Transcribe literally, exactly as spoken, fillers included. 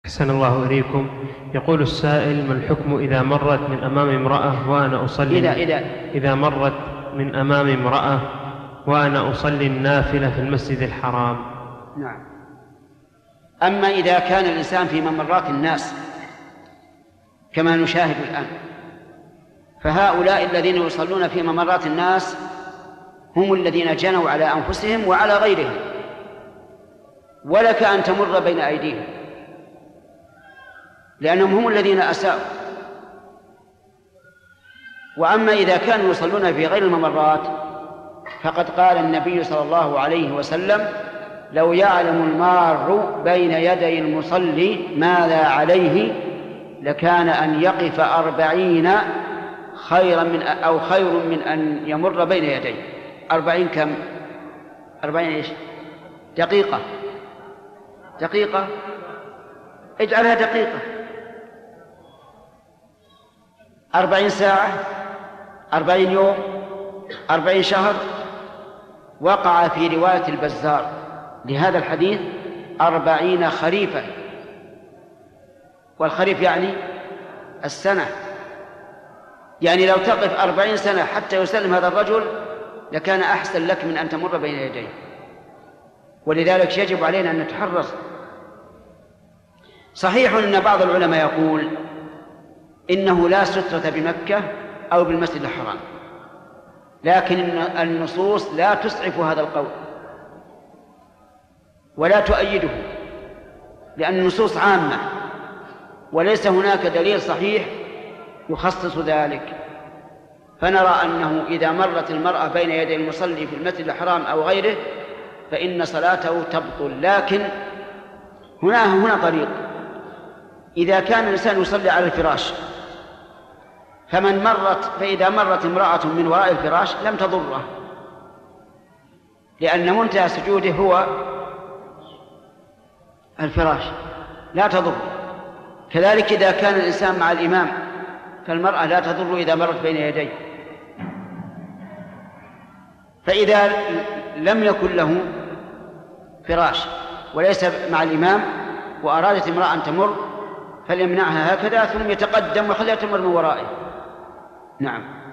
أحسن الله إليكم. يقول السائل: ما الحكم إذا مرت من أمام امرأة وأنا أصلي إذا, إذا, إذا مرت من أمام امرأة وأنا أصلي النافلة في المسجد الحرام؟ نعم. أما إذا كان الإنسان في ممرات الناس كما نشاهد الآن، فهؤلاء الذين يصلون في ممرات الناس هم الذين جنوا على أنفسهم وعلى غيرهم، ولك أن تمر بين أيديهم لأنهم هم الذين أساءوا. وأما إذا كانوا يصلون في غير الممرات فقد قال النبي صلى الله عليه وسلم: لو يعلم المار بين يدي المصلي ماذا عليه لكان أن يقف أربعين خيرا من أو خير من أن يمر بين يديه. أربعين كم؟ أربعين إيش؟ دقيقة. دقيقة اجعلها دقيقة. أربعين ساعة، أربعين يوم، أربعين شهر. وقع في رواية البزار لهذا الحديث أربعين خريفا، والخريف يعني السنة، يعني لو تقف أربعين سنة حتى يسلم هذا الرجل لكان أحسن لك من أن تمر بين يديه. ولذلك يجب علينا أن نتحرص. صحيح أن بعض العلماء يقول إنه لا سترة بمكة أو بالمسجد الحرام، لكن النصوص لا تسعف هذا القول ولا تؤيده، لأن النصوص عامة وليس هناك دليل صحيح يخصص ذلك. فنرى أنه إذا مرت المرأة بين يدي المصلي في المسجد الحرام أو غيره فإن صلاته تبطل. لكن هنا هنا طريق: إذا كان الإنسان يصلي على الفراش فمن مرت فإذا مرت امرأة من وراء الفراش لم تضره، لأن منتهى سجوده هو الفراش، لا تضر. كذلك إذا كان الإنسان مع الإمام فالمرأة لا تضر إذا مرت بين يديه. فإذا لم يكن له فراش وليس مع الإمام وأرادت امرأة أن تمر فليمنعها هكذا ثم يتقدم وخليها تمر من ورائه. نعم.